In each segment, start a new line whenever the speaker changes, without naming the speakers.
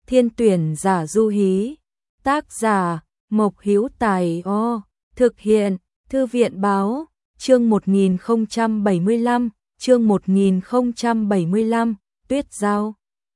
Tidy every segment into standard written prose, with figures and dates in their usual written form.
Thiên tuyển giả du hí. Tác giả Mộc Hữu Tài. Thực hiện Thư viện báo. Chương 1075. Chương 1075. Tuyết Giao.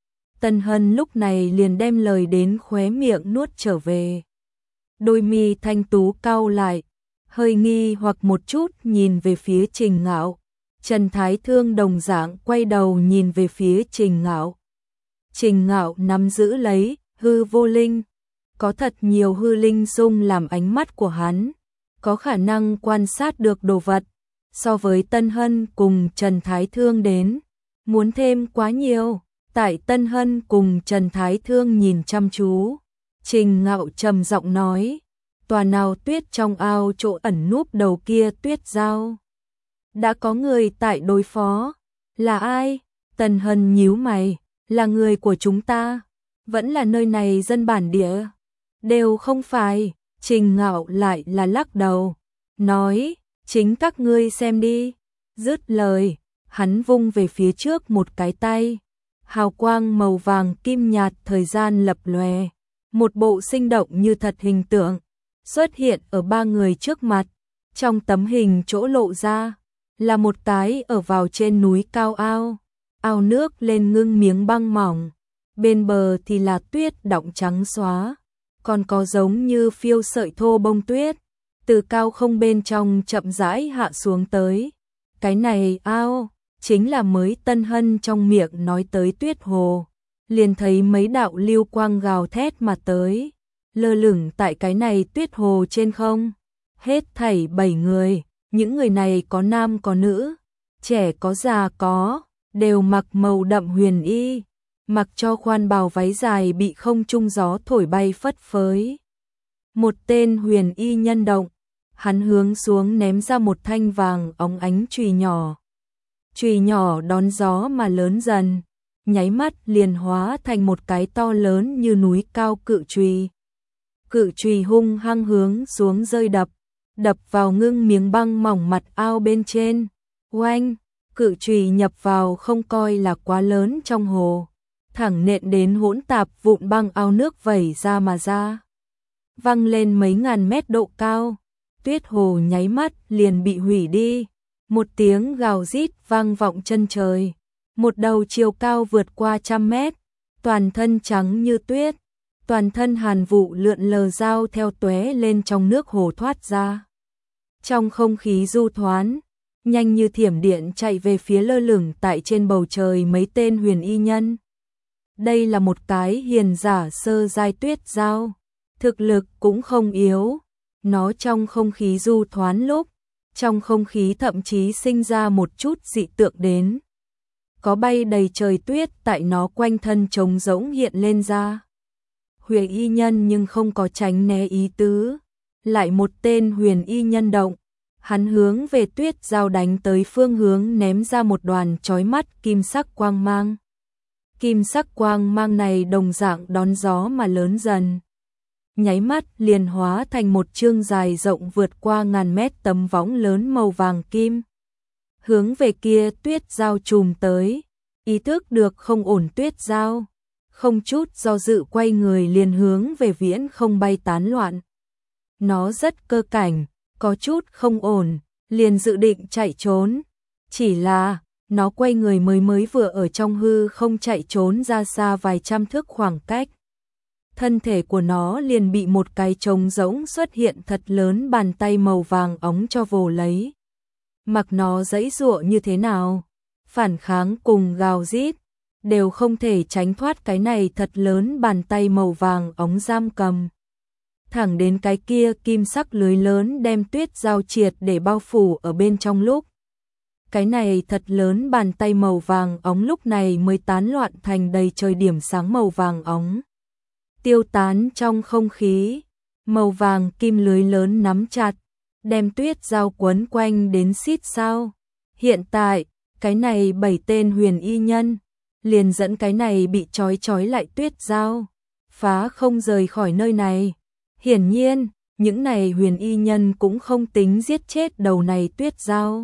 Tân Hân lúc này liền đem lời đến khóe miệng nuốt trở về. Đôi mi thanh tú cau lại, hơi nghi hoặc một chút nhìn về phía Trình Ngạo. Trần Thái Thương đồng dạng quay đầu nhìn về phía Trình Ngạo. Trình Ngạo nắm giữ lấy hư vô linh, có thật nhiều hư linh dung làm ánh mắt của hắn, có khả năng quan sát được đồ vật, so với Tân Hân cùng Trần Thái Thương đến, muốn thêm quá nhiều. Tại Tân Hân cùng Trần Thái Thương nhìn chăm chú, Trình Ngạo trầm giọng nói, tòa nào tuyết trong ao chỗ ẩn núp đầu kia Tuyết Giao. Đã có người tại đối phó, là ai? Tân Hân nhíu mày, là người của chúng ta, vẫn là nơi này dân bản địa, đều không phải. Trình Ngạo lại là lắc đầu, nói, chính các ngươi xem đi. Dứt lời, hắn vung về phía trước một cái tay. Hào quang màu vàng kim nhạt thời gian lập lòe, một bộ sinh động như thật hình tượng xuất hiện ở ba người trước mặt. Trong tấm hình chỗ lộ ra là một cái ở vào trên núi cao ao, ao nước lên ngưng miếng băng mỏng, bên bờ thì là tuyết đọng trắng xóa, còn có giống như phiêu sợi thô bông tuyết từ cao không bên trong chậm rãi hạ xuống tới. Cái này ao chính là mới Tân Hân trong miệng nói tới tuyết hồ, liền thấy mấy đạo lưu quang gào thét mà tới, lơ lửng tại cái này tuyết hồ trên không. Hết thảy 7 người, những người này có nam có nữ, trẻ có già có, đều mặc màu đậm huyền y, mặc cho khoan bào váy dài bị không trung gió thổi bay phất phới. Một tên huyền y nhân động, hắn hướng xuống ném ra một thanh vàng óng ánh chùy nhỏ. Chùy nhỏ đón gió mà lớn dần, nháy mắt liền hóa thành một cái to lớn như núi cao cự chùy. Cự chùy hung hăng hướng xuống rơi đập vào ngưng miếng băng mỏng mặt ao bên trên. Oanh, cự chùy nhập vào không coi là quá lớn trong hồ, thẳng nện đến hỗn tạp vụn băng ao nước vẩy ra mà ra, văng lên mấy ngàn mét độ cao. Tuyết hồ nháy mắt liền bị hủy đi. Một tiếng gào rít vang vọng chân trời, một đầu chiều cao vượt qua 100 mét, toàn thân trắng như tuyết, toàn thân hàn vụ lượn lờ dao theo tóe lên trong nước hồ thoát ra. Trong không khí du thoán, nhanh như thiểm điện chạy về phía lơ lửng tại trên bầu trời mấy tên huyền y nhân. Đây là một cái hiền giả sơ giai tuyết giao, thực lực cũng không yếu. Nó trong không khí du thoán lúc, trong không khí thậm chí sinh ra một chút dị tượng đến. Có bay đầy trời tuyết tại nó quanh thân trống rỗng hiện lên ra. Huyền y nhân nhưng không có tránh né ý tứ. Lại một tên huyền y nhân động, hắn hướng về Tuyết Giao đánh tới phương hướng ném ra một đoàn chói mắt kim sắc quang mang. Kim sắc quang mang này đồng dạng đón gió mà lớn dần, nháy mắt liền hóa thành một chương dài rộng vượt qua ngàn mét tấm võng lớn màu vàng kim. Hướng về kia Tuyết Giao trùm tới, ý thức được không ổn Tuyết Giao, không chút do dự quay người liền hướng về viễn không bay tán loạn. Nó rất cơ cảnh, có chút không ổn, liền dự định chạy trốn. Chỉ là, nó quay người mới vừa ở trong hư không chạy trốn ra xa vài trăm thước khoảng cách. Thân thể của nó liền bị một cái trống rỗng xuất hiện thật lớn bàn tay màu vàng óng cho vồ lấy. Mặc nó giãy giụa như thế nào, phản kháng cùng gào rít, đều không thể tránh thoát cái này thật lớn bàn tay màu vàng óng giam cầm. Thẳng đến cái kia kim sắc lưới lớn đem Tuyết Giao triệt để bao phủ ở bên trong lúc. Cái này thật lớn bàn tay màu vàng óng lúc này mới tán loạn thành đầy trời điểm sáng màu vàng óng. Tiêu tán trong không khí, màu vàng kim lưới lớn nắm chặt, đem Tuyết Giao quấn quanh đến xít sao. Hiện tại, cái này 7 tên huyền y nhân, liền dẫn cái này bị trói lại Tuyết Giao, phá không rời khỏi nơi này. Hiển nhiên, những này huyền y nhân cũng không tính giết chết đầu này Tuyết Giao,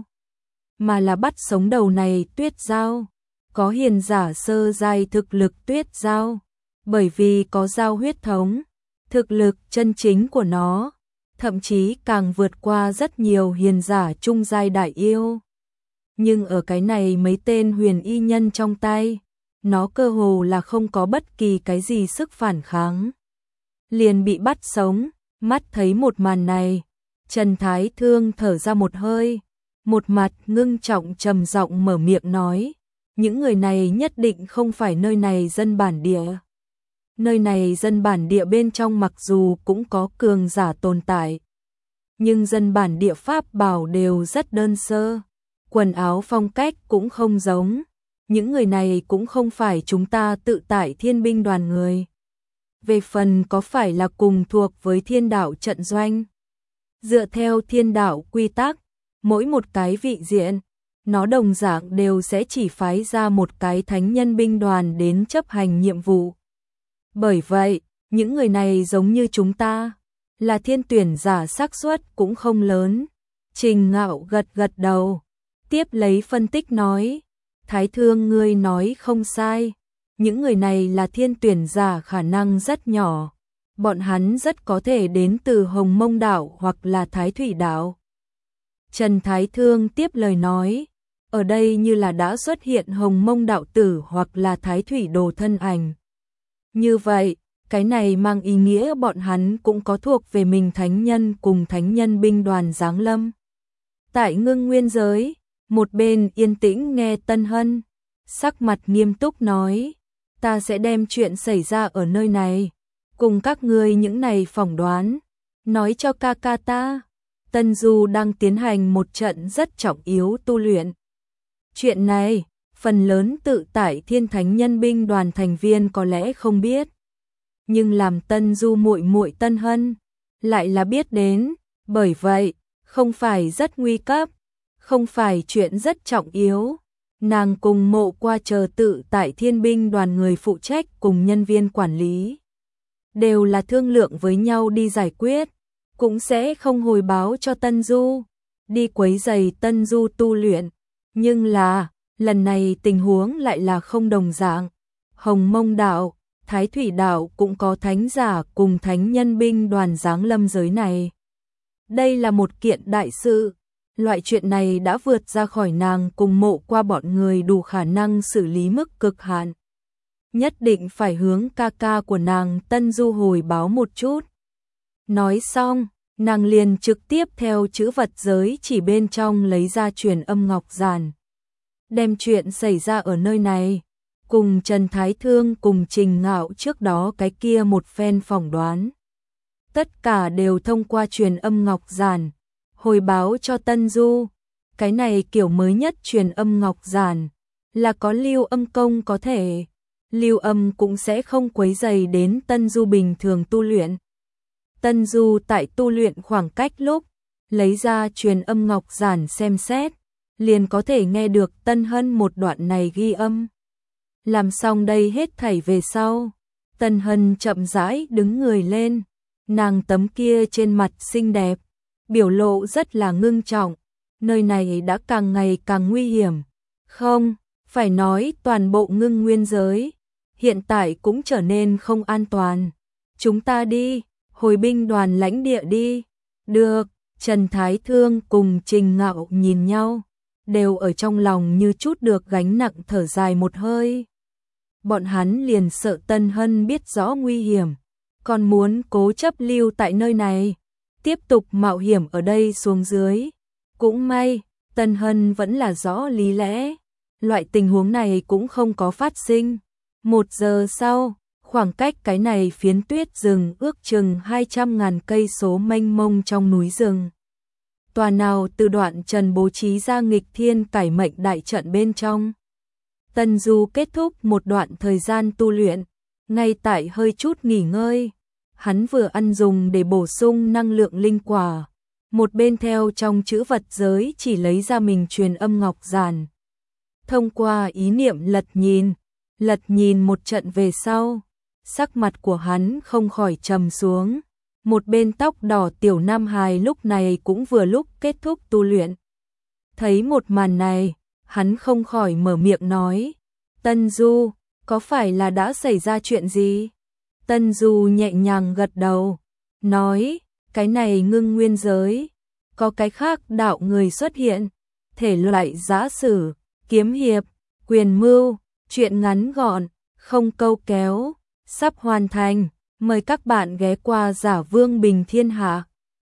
mà là bắt sống đầu này Tuyết Giao. Có hiền giả sơ giai thực lực Tuyết Giao, bởi vì có giao huyết thống, thực lực chân chính của nó, thậm chí càng vượt qua rất nhiều hiền giả trung giai đại yêu. Nhưng ở cái này mấy tên huyền y nhân trong tay, nó cơ hồ là không có bất kỳ cái gì sức phản kháng. Liền bị bắt sống, mắt thấy một màn này, Trần Thái Thương thở ra một hơi, một mặt ngưng trọng trầm giọng mở miệng nói, những người này nhất định không phải nơi này dân bản địa. Nơi này dân bản địa bên trong mặc dù cũng có cường giả tồn tại, nhưng dân bản địa pháp bảo đều rất đơn sơ, quần áo phong cách cũng không giống. Những người này cũng không phải chúng ta tự tại thiên binh đoàn người. Về phần có phải là cùng thuộc với thiên đạo trận doanh. Dựa theo thiên đạo quy tắc, mỗi một cái vị diện, nó đồng dạng đều sẽ chỉ phái ra một cái thánh nhân binh đoàn đến chấp hành nhiệm vụ. Bởi vậy, những người này giống như chúng ta, là thiên tuyển giả xác suất cũng không lớn. Trình Ngạo gật gật đầu, tiếp lấy phân tích nói, Thái Thương ngươi nói không sai, những người này là thiên tuyển giả khả năng rất nhỏ, bọn hắn rất có thể đến từ Hồng Mông Đảo hoặc là Thái Thủy Đảo. Trần Thái Thương tiếp lời nói, ở đây như là đã xuất hiện Hồng Mông Đạo tử hoặc là Thái Thủy Đồ thân ảnh. Như vậy, cái này mang ý nghĩa bọn hắn cũng có thuộc về mình thánh nhân cùng thánh nhân binh đoàn giáng lâm. Tại Ngưng Nguyên giới, một bên yên tĩnh nghe Tân Hân, sắc mặt nghiêm túc nói, ta sẽ đem chuyện xảy ra ở nơi này, cùng các ngươi những này phỏng đoán, nói cho ca ca ta. Tân Du đang tiến hành một trận rất trọng yếu tu luyện. Chuyện này, phần lớn tự tại thiên thánh nhân binh đoàn thành viên có lẽ không biết. Nhưng làm Tân Du muội muội Tân Hân, lại là biết đến, bởi vậy, không phải rất nguy cấp, không phải chuyện rất trọng yếu. Nàng cùng Mộ Qua chờ tự tại thiên binh đoàn người phụ trách cùng nhân viên quản lý. Đều là thương lượng với nhau đi giải quyết, cũng sẽ không hồi báo cho Tân Du, đi quấy rầy Tân Du tu luyện. Nhưng là, lần này tình huống lại là không đồng dạng. Hồng Mông Đạo, Thái Thủy Đạo cũng có thánh giả cùng thánh nhân binh đoàn giáng lâm giới này. Đây là một kiện đại sự, loại chuyện này đã vượt ra khỏi nàng cùng Mộ Qua bọn người đủ khả năng xử lý mức cực hạn. Nhất định phải hướng ca ca của nàng Tân Du hồi báo một chút. Nói xong, nàng liền trực tiếp theo chữ vật giới chỉ bên trong lấy ra truyền âm ngọc giản. Đem chuyện xảy ra ở nơi này, cùng Trần Thái Thương cùng Trình Ngạo trước đó cái kia một phen phỏng đoán. Tất cả đều thông qua truyền âm ngọc giản, hồi báo cho Tân Du. Cái này kiểu mới nhất truyền âm ngọc giản, là có lưu âm công có thể. Lưu âm cũng sẽ không quấy rầy đến Tân Du bình thường tu luyện. Tân Du tại tu luyện khoảng cách lúc, lấy ra truyền âm ngọc giản xem xét, liền có thể nghe được Tân Hân một đoạn này ghi âm. Làm xong đây hết thảy về sau, Tân Hân chậm rãi đứng người lên, nàng tấm kia trên mặt xinh đẹp, biểu lộ rất là ngưng trọng, nơi này đã càng ngày càng nguy hiểm. Không, phải nói toàn bộ Ngưng Nguyên giới, hiện tại cũng trở nên không an toàn. Chúng ta đi, hồi binh đoàn lãnh địa đi. Được, Trần Thái Thương cùng Trình Ngạo nhìn nhau, đều ở trong lòng như chút được gánh nặng thở dài một hơi. Bọn hắn liền sợ Tân Hân biết rõ nguy hiểm, còn muốn cố chấp lưu tại nơi này, tiếp tục mạo hiểm ở đây xuống dưới. Cũng may, Tân Hân vẫn là rõ lý lẽ, loại tình huống này cũng không có phát sinh. 1 giờ sau, khoảng cách cái này phiến tuyết rừng ước chừng 200.000 cây số mênh mông trong núi rừng. Tòa nào từ đoạn Trần bố trí ra nghịch thiên cải mệnh đại trận bên trong. Tân Du kết thúc một đoạn thời gian tu luyện, ngay tại hơi chút nghỉ ngơi. Hắn vừa ăn dùng để bổ sung năng lượng linh quả, một bên theo trong chữ vật giới chỉ lấy ra mình truyền âm ngọc giản. Thông qua ý niệm lật nhìn một trận về sau, sắc mặt của hắn không khỏi trầm xuống. Một bên tóc đỏ tiểu nam hài lúc này cũng vừa lúc kết thúc tu luyện. Thấy một màn này, hắn không khỏi mở miệng nói, Tân Du, có phải là đã xảy ra chuyện gì? Tân Du nhẹ nhàng gật đầu, nói, cái này ngưng nguyên giới, có cái khác đạo người xuất hiện, thể loại giã sử, kiếm hiệp, quyền mưu, truyện ngắn gọn, không câu kéo, sắp hoàn thành, mời các bạn ghé qua Giả Vương Bình Thiên Hạ.